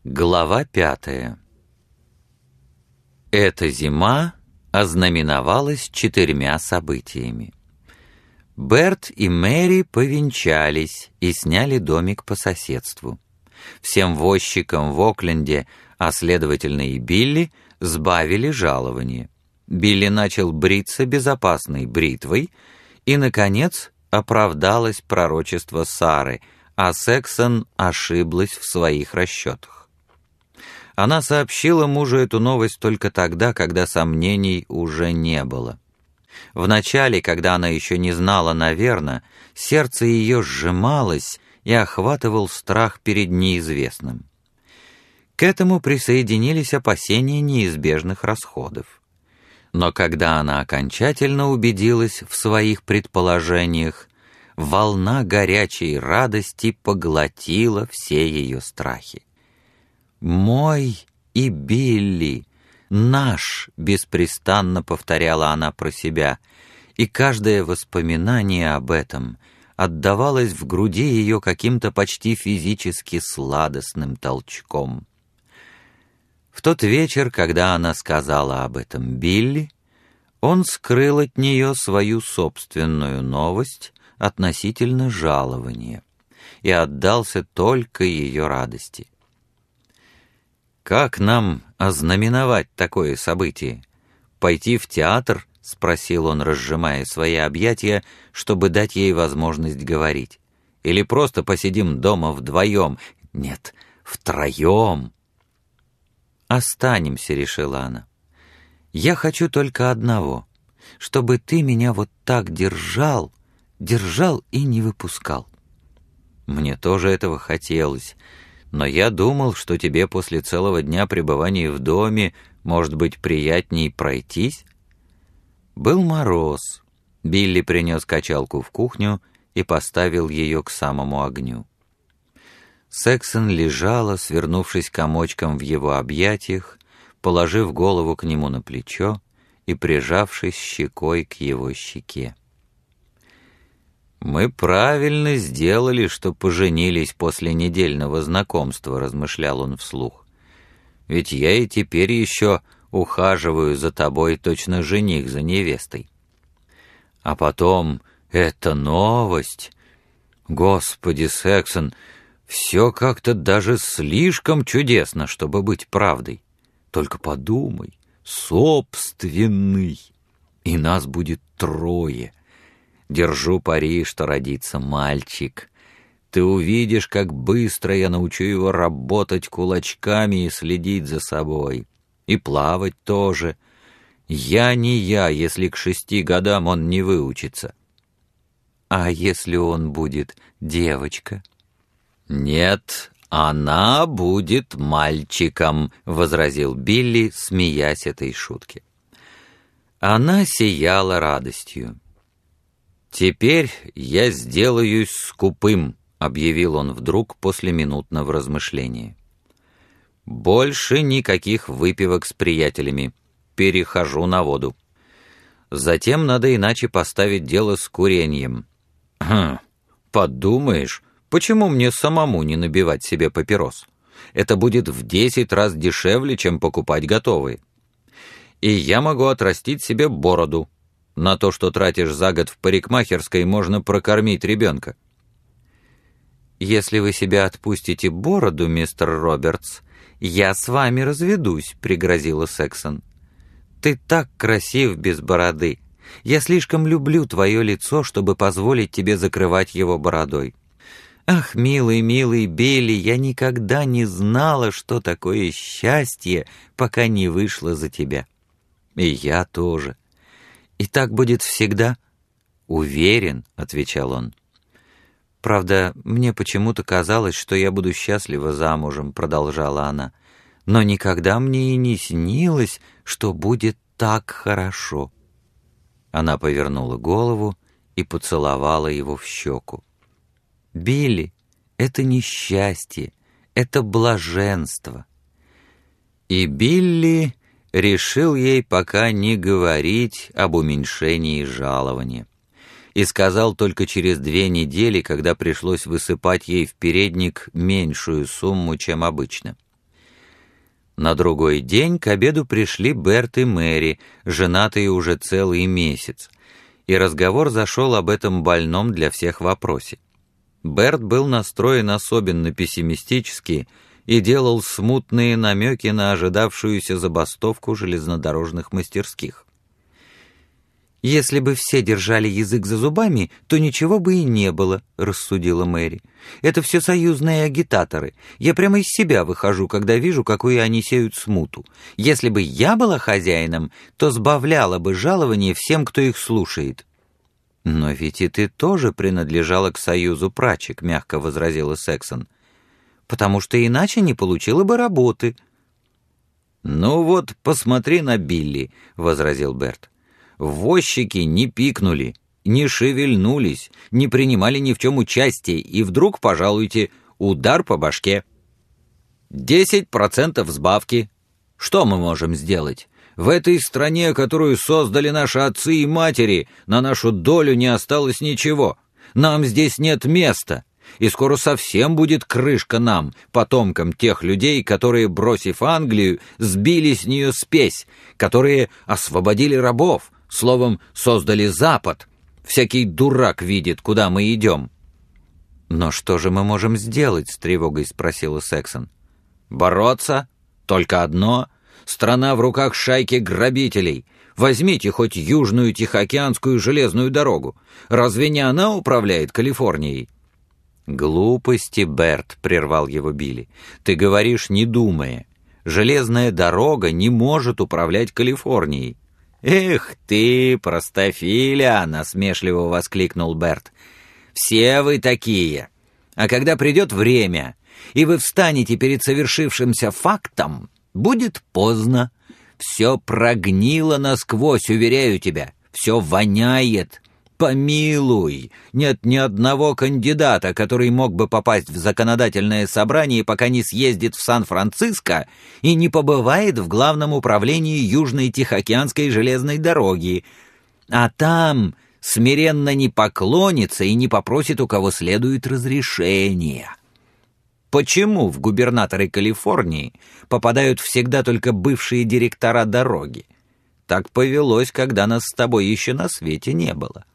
Глава 5. Эта зима ознаменовалась 4 событиями. Берт и Мэри повенчались и сняли домик по соседству. Всем возчикам в Окленде, а следовательно и Билли, сбавили жалование. Билли начал бриться безопасной бритвой, и, наконец, оправдалось пророчество Сары, а Сексон ошиблась в своих расчетах. Она сообщила мужу эту новость только тогда, когда сомнений уже не было. Вначале, когда она еще не знала, наверно, сердце ее сжималось и охватывал страх перед неизвестным. К этому присоединились опасения неизбежных расходов. Но когда она окончательно убедилась в своих предположениях, волна горячей радости поглотила все ее страхи. «Мой и Билли, наш», — беспрестанно повторяла она про себя, и каждое воспоминание об этом отдавалось в груди ее каким-то почти физически сладостным толчком. В тот вечер, когда она сказала об этом Билли, он скрыл от нее свою собственную новость относительно жалования и отдался только ее радости. «Как нам ознаменовать такое событие? Пойти в театр?» — спросил он, разжимая свои объятия, чтобы дать ей возможность говорить. «Или просто посидим дома вдвоем? Нет, втроем!» «Останемся», — решила она. «Я хочу только одного, чтобы ты меня вот так держал и не выпускал». «Мне тоже этого хотелось. Но я думал, что тебе после целого дня пребывания в доме может быть приятней пройтись». Был мороз. Билли принес качалку в кухню и поставил ее к самому огню. Сексон лежала, свернувшись комочком в его объятиях, положив голову к нему на плечо и прижавшись щекой к его щеке. «Мы правильно сделали, что поженились после недельного знакомства», — размышлял он вслух. «Ведь я и теперь еще ухаживаю за тобой, точно жених за невестой. А потом эта новость. Господи, Сексон, все как-то даже слишком чудесно, чтобы быть правдой. Только подумай, собственный, и нас будет 3. Держу пари, что родится мальчик. Ты увидишь, как быстро я научу его работать кулачками и следить за собой. И плавать тоже. Я не я, если к 6 годам он не выучится». «А если он будет девочка?» «Нет, она будет мальчиком», — возразил Билли, смеясь этой шутке. Она сияла радостью. «Теперь я сделаюсь скупым», — объявил он вдруг после минутного размышления. «Больше никаких выпивок с приятелями. Перехожу на воду. Затем надо иначе поставить дело с курением». Подумаешь, почему мне самому не набивать себе папирос? Это будет в 10 раз дешевле, чем покупать готовые. И я могу отрастить себе бороду. На то, что тратишь за год в парикмахерской, можно прокормить ребенка». «Если вы себя отпустите бороду, мистер Робертс, я с вами разведусь», — пригрозила Сексон. «Ты так красив без бороды. Я слишком люблю твое лицо, чтобы позволить тебе закрывать его бородой. Ах, милый, милый Билли, я никогда не знала, что такое счастье, пока не вышла за тебя. И я тоже. И так будет всегда?» «Уверен», — отвечал он. «Правда, мне почему-то казалось, что я буду счастлива замужем», — продолжала она. «Но никогда мне и не снилось, что будет так хорошо». Она повернула голову и поцеловала его в щеку. «Билли, это не счастье, это блаженство». И Билли решил ей пока не говорить об уменьшении жалования. И сказал только через 2 недели, когда пришлось высыпать ей в передник меньшую сумму, чем обычно. На другой день к обеду пришли Берт и Мэри, женатые уже целый месяц, и разговор зашел об этом больном для всех вопросе. Берт был настроен особенно пессимистически и делал смутные намеки на ожидавшуюся забастовку железнодорожных мастерских. «Если бы все держали язык за зубами, то ничего бы и не было», — рассудила Мэри. «Это все союзные агитаторы. Я прямо из себя выхожу, когда вижу, какую они сеют смуту. Если бы я была хозяином, то сбавляла бы жалование всем, кто их слушает». «Но ведь и ты тоже принадлежала к союзу прачек», — мягко возразила Сексон. «Потому что иначе не получила бы работы». «Ну вот, посмотри на Билли», — возразил Берт. «Возчики не пикнули, не шевельнулись, не принимали ни в чем участия, и вдруг, пожалуйте, удар по башке. 10% сбавки. Что мы можем сделать? В этой стране, которую создали наши отцы и матери, на нашу долю не осталось ничего. Нам здесь нет места, и скоро совсем будет крышка нам, потомкам тех людей, которые, бросив Англию, сбили с нее спесь, которые освободили рабов, словом, создали Запад. Всякий дурак видит, куда мы идем». «Но что же мы можем сделать?» — с тревогой спросила Сексон. «Бороться? Только одно. Страна в руках шайки грабителей. Возьмите хоть Южную Тихоокеанскую железную дорогу. Разве не она управляет Калифорнией?» «Глупости, Берт», — прервал его Билли. «Ты говоришь, не думая. Железная дорога не может управлять Калифорнией». «Эх ты, простофиля!» — насмешливо воскликнул Берт. «Все вы такие. А когда придет время, и вы встанете перед совершившимся фактом, будет поздно. Все прогнило насквозь, уверяю тебя. Все воняет. Помилуй, нет ни одного кандидата, который мог бы попасть в законодательное собрание, пока не съездит в Сан-Франциско и не побывает в главном управлении Южной Тихоокеанской железной дороги. А там смиренно не поклонится и не попросит у кого следует разрешения. Почему в губернаторы Калифорнии попадают всегда только бывшие директора дороги? Так повелось, когда нас с тобой еще на свете не было».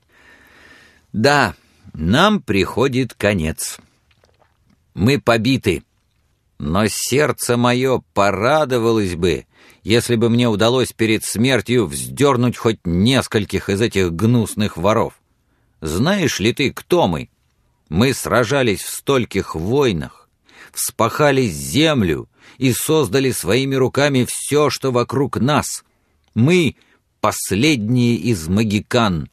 «Да, нам приходит конец. Мы побиты, но сердце мое порадовалось бы, если бы мне удалось перед смертью вздернуть хоть нескольких из этих гнусных воров. Знаешь ли ты, кто мы? Мы сражались в стольких войнах, вспахали землю и создали своими руками все, что вокруг нас. Мы — последние из могикан».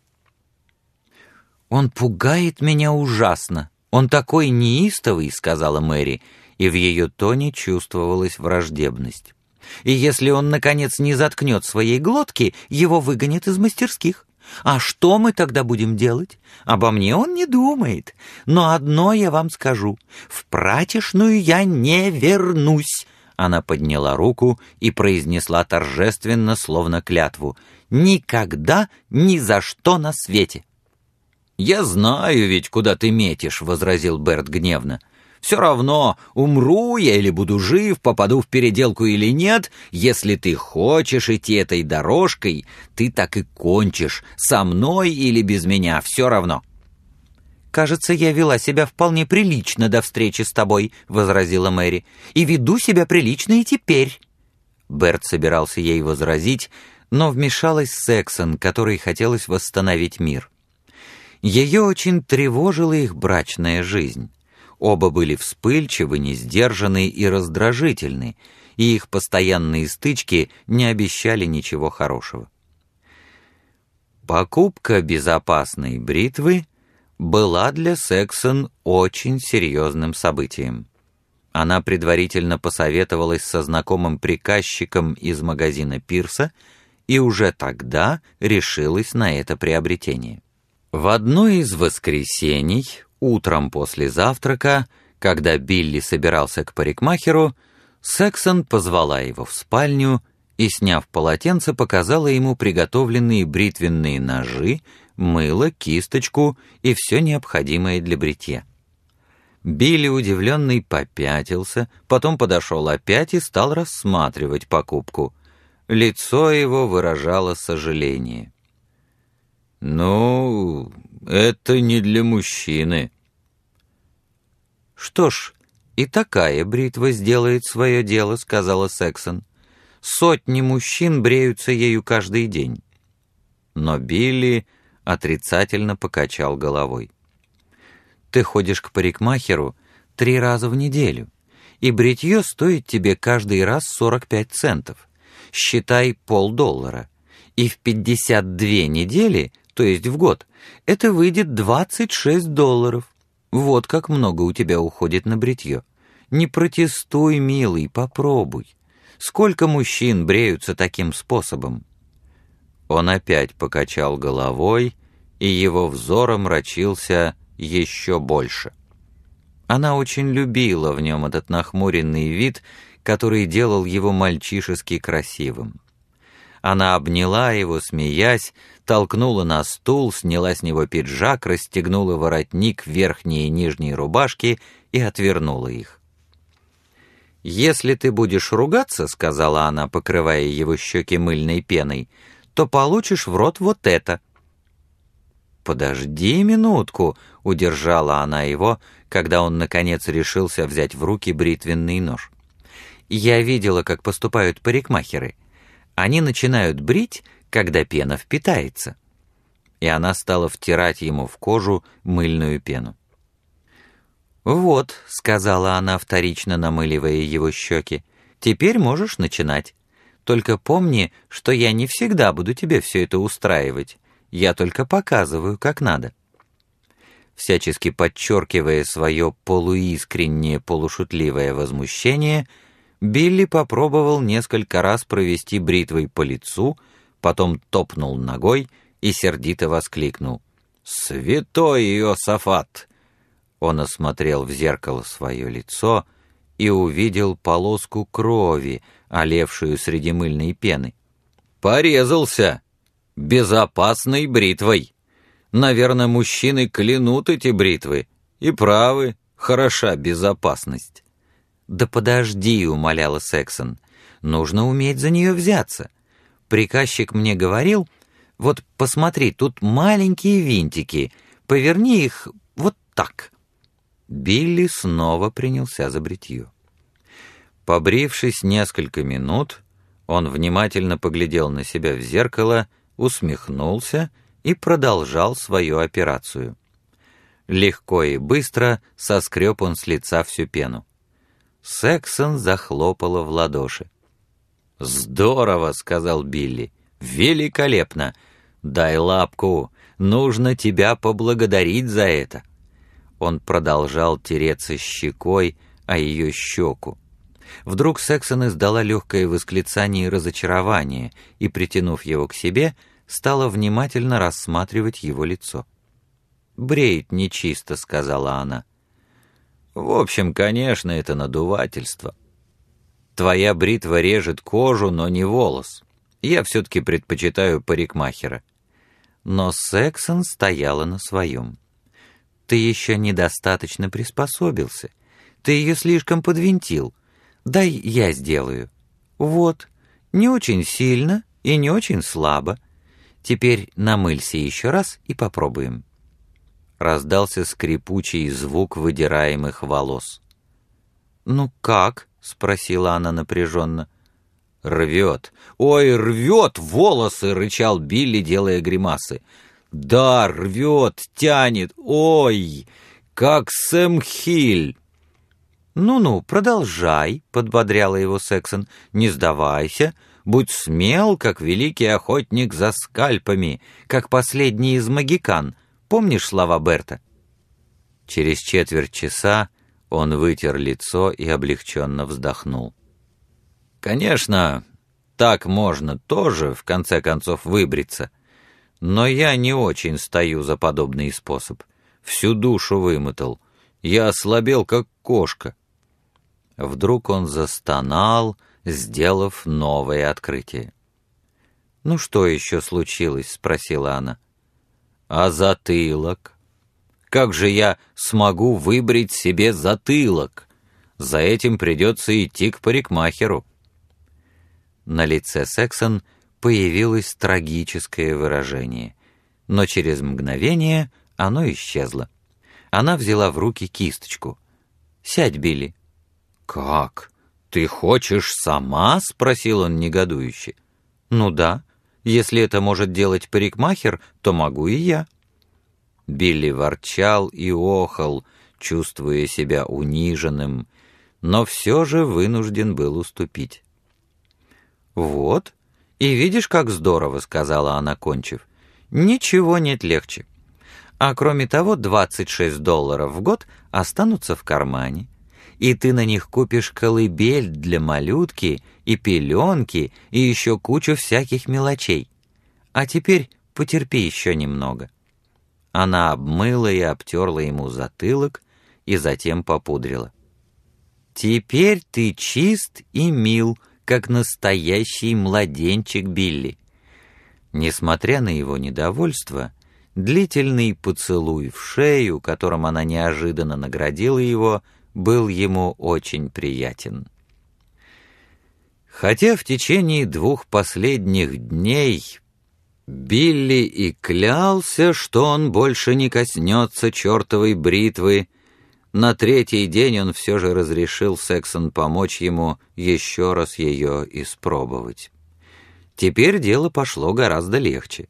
«Он пугает меня ужасно. Он такой неистовый», — сказала Мэри, и в ее тоне чувствовалась враждебность. «И если он, наконец, не заткнет своей глотки, его выгонят из мастерских. А что мы тогда будем делать? Обо мне он не думает. Но одно я вам скажу. В прачечную я не вернусь». Она подняла руку и произнесла торжественно, словно клятву: «Никогда, ни за что на свете». «Я знаю ведь, куда ты метишь», — возразил Берт гневно. «Все равно, умру я или буду жив, попаду в переделку или нет, если ты хочешь идти этой дорожкой, ты так и кончишь, со мной или без меня, все равно». «Кажется, я вела себя вполне прилично до встречи с тобой», — возразила Мэри, «и веду себя прилично и теперь». Берт собирался ей возразить, но вмешалась Сексон, которой хотелось восстановить мир. Ее очень тревожила их брачная жизнь. Оба были вспыльчивы, несдержанны и раздражительны, и их постоянные стычки не обещали ничего хорошего. Покупка безопасной бритвы была для Сексон очень серьезным событием. Она предварительно посоветовалась со знакомым приказчиком из магазина Пирса и уже тогда решилась на это приобретение. В одно из воскресений, утром после завтрака, когда Билли собирался к парикмахеру, Сексон позвала его в спальню и, сняв полотенце, показала ему приготовленные бритвенные ножи, мыло, кисточку и все необходимое для бритья. Билли, удивленный, попятился, потом подошел опять и стал рассматривать покупку. Лицо его выражало сожаление. «Ну, это не для мужчины». «Что ж, и такая бритва сделает свое дело», — сказала Сексон. «Сотни мужчин бреются ею каждый день». Но Билли отрицательно покачал головой. «Ты ходишь к парикмахеру 3 раза в неделю, и бритье стоит тебе каждый раз 45 центов. Считай $50, и в 52 недели, то есть в год, это выйдет $26. Вот как много у тебя уходит на бритье. Не протестуй, милый, попробуй. Сколько мужчин бреются таким способом?» Он опять покачал головой, и его взор омрачился еще больше. Она очень любила в нем этот нахмуренный вид, который делал его мальчишески красивым. Она обняла его, смеясь, толкнула на стул, сняла с него пиджак, расстегнула воротник верхней и нижней рубашки и отвернула их. «Если ты будешь ругаться, — сказала она, покрывая его щеки мыльной пеной, — то получишь в рот вот это». «Подожди минутку», — удержала она его, когда он, наконец, решился взять в руки бритвенный нож. «Я видела, как поступают парикмахеры. Они начинают брить, когда пена впитается». И она стала втирать ему в кожу мыльную пену. «Вот», — сказала она, вторично намыливая его щеки, — «теперь можешь начинать. Только помни, что я не всегда буду тебе все это устраивать. Я только показываю, как надо». Всячески подчеркивая свое полуискреннее, полушутливое возмущение, Билли попробовал несколько раз провести бритвой по лицу, потом топнул ногой и сердито воскликнул: «Святой Иосафат!» Он осмотрел в зеркало свое лицо и увидел полоску крови, олевшую среди мыльной пены. «Порезался! Безопасной бритвой! Наверное, мужчины клянут эти бритвы, и правы, хороша безопасность». «Да подожди», — умоляла Сексон, — «нужно уметь за нее взяться. Приказчик мне говорил, вот посмотри, тут маленькие винтики, поверни их вот так». Билли снова принялся за бритье. Побрившись несколько минут, он внимательно поглядел на себя в зеркало, усмехнулся и продолжал свою операцию. Легко и быстро соскреб он с лица всю пену. Сексон захлопала в ладоши. «Здорово!» — сказал Билли. «Великолепно! Дай лапку! Нужно тебя поблагодарить за это!» Он продолжал тереться щекой о ее щеку. Вдруг Сексон издала легкое восклицание разочарования и, притянув его к себе, стала внимательно рассматривать его лицо. «Бреет нечисто», — сказала она. «В общем, конечно, это надувательство. Твоя бритва режет кожу, но не волос. Я все-таки предпочитаю парикмахера». Но Сексон стояла на своем. «Ты еще недостаточно приспособился. Ты ее слишком подвинтил. Дай я сделаю. Вот, не очень сильно и не очень слабо. Теперь намылься еще раз и попробуем». Раздался скрипучий звук выдираемых волос. «Ну как?» — спросила она напряженно. «Рвет! Ой, рвет волосы!» — рычал Билли, делая гримасы. «Да, рвет, тянет! Ой, как Сэм Хиль!» «Ну-ну, продолжай», — подбодряла его Сексон. «Не сдавайся, будь смел, как великий охотник за скальпами, как последний из магикан. Помнишь слова Берта?» Через четверть часа он вытер лицо и облегченно вздохнул. «Конечно, так можно тоже, в конце концов, выбриться. Но я не очень стою за подобный способ. Всю душу вымотал. Я ослабел, как кошка». Вдруг он застонал, сделав новое открытие. «Ну что еще случилось?» — спросила она. «А затылок? Как же я смогу выбрить себе затылок? За этим придется идти к парикмахеру». На лице Сексон появилось трагическое выражение, но через мгновение оно исчезло. Она взяла в руки кисточку. «Сядь, Билли». «Как? Ты хочешь сама?» — спросил он негодующе. «Ну да, если это может делать парикмахер, то могу и я». Билли ворчал и охал, чувствуя себя униженным, но все же вынужден был уступить. «Вот, и видишь, как здорово», — сказала она, кончив. «Ничего нет легче. А кроме того, $26 в год останутся в кармане, и ты на них купишь колыбель для малютки и пеленки и еще кучу всяких мелочей. А теперь потерпи еще немного». Она обмыла и обтерла ему затылок и затем попудрила. «Теперь ты чист и мил, как настоящий младенчик, Билли». Несмотря на его недовольство, длительный поцелуй в шею, которым она неожиданно наградила его, был ему очень приятен. Хотя в течение 2 последних дней Билли и клялся, что он больше не коснется чертовой бритвы, на 3-й день он все же разрешил Сексон помочь ему еще раз ее испробовать. Теперь дело пошло гораздо легче.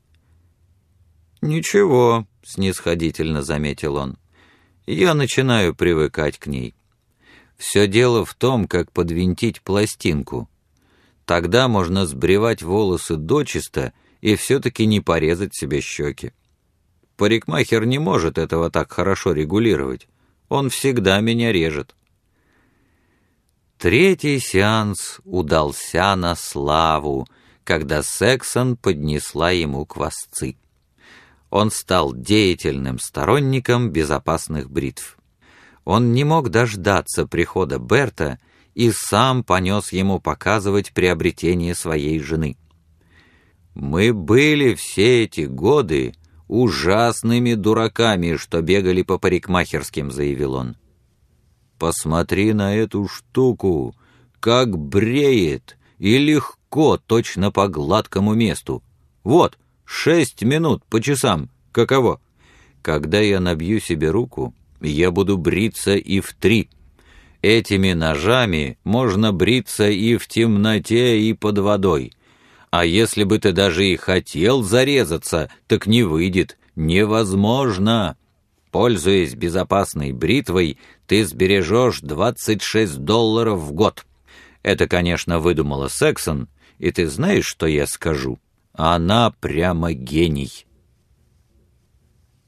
«Ничего», — снисходительно заметил он, — «я начинаю привыкать к ней. Все дело в том, как подвинтить пластинку. Тогда можно сбривать волосы дочисто и все-таки не порезать себе щеки. Парикмахер не может этого так хорошо регулировать. Он всегда меня режет». 3-й сеанс удался на славу, когда Сексон поднесла ему квасцы. Он стал деятельным сторонником безопасных бритв. Он не мог дождаться прихода Берта и сам понес ему показывать приобретение своей жены. «Мы были все эти годы ужасными дураками, что бегали по парикмахерским», — заявил он. «Посмотри на эту штуку, как бреет, и легко, точно по гладкому месту. Вот, 6 минут по часам, каково? Когда я набью себе руку, я буду бриться и в 3. Этими ножами можно бриться и в темноте, и под водой. А если бы ты даже и хотел зарезаться, так не выйдет, невозможно. Пользуясь безопасной бритвой, ты сбережешь $26 в год. Это, конечно, выдумала Сексон, и ты знаешь, что я скажу? Она прямо гений».